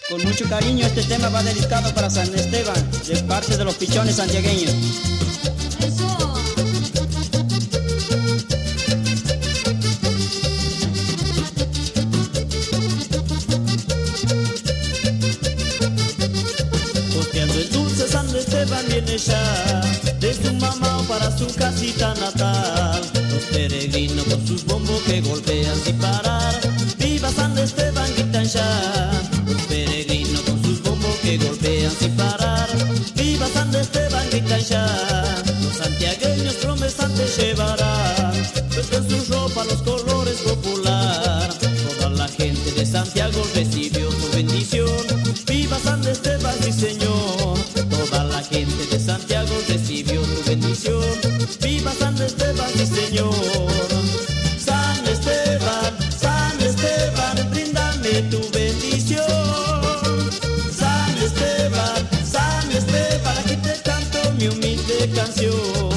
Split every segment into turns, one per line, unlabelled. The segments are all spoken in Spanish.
Con mucho cariño este tema va dedicado para San Esteban, de parte de los pichones santiagueños.
Eso.
Costeando el dulce San Esteban viene ya de su mamá para su casita natal. Los peregrinos con sus bombos que golpean sin parar. ¡Viva San Esteban, gritan ya! Los peregrinos con sus bombos que golpean sin parar. ¡Viva San Esteban, gritan ya! Los santiagueños promesantes llevarán, puesto en su ropa los colores popular. Toda la gente de Santiago recibió su bendición. ¡Viva San Esteban, sí señor! Toda la gente de Santiago recibió su bendición. ¡Viva San Esteban, sí señor! San Esteban, bríndame tu bendición. San Esteban, aquí te canto mi humilde canción.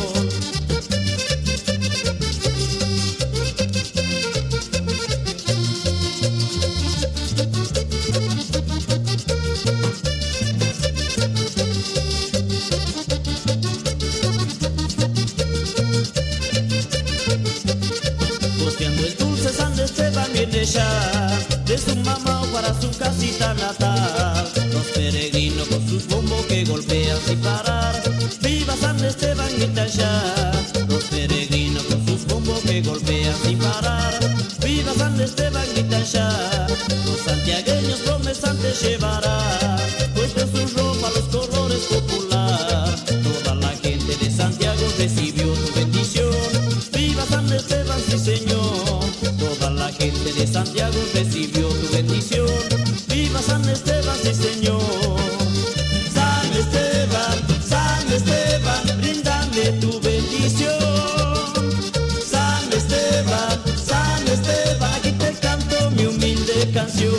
Costeando el dulce San Esteban viene ya de su mamá para su casita natal. Los peregrinos con sus bombos que golpean sin parar. ¡Viva San Esteban, gritan ya! Los peregrinos con sus bombos que golpean sin parar. ¡Viva San Esteban, gritan ya! Los santiagueños promesantes llevarán, puesto en su ropa los colores popular. Toda la gente de Santiago recibió su bendición. ¡Viva San Esteban, sí señor! Toda la gente de Santiago recibió tu bendición. ¡Viva San Esteban, sí señor! San Esteban, bríndame tu bendición. San Esteban, aquí te canto mi humilde canción.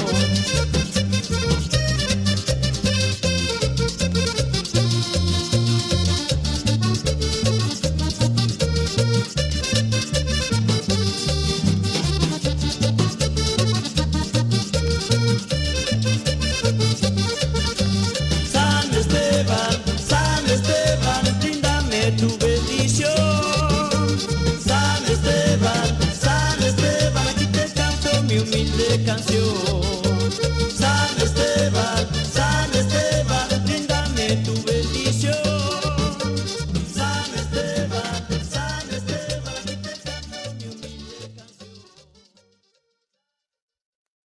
San Esteban, bríndame tu bendición. San Esteban, aquí te canto mi humilde canción.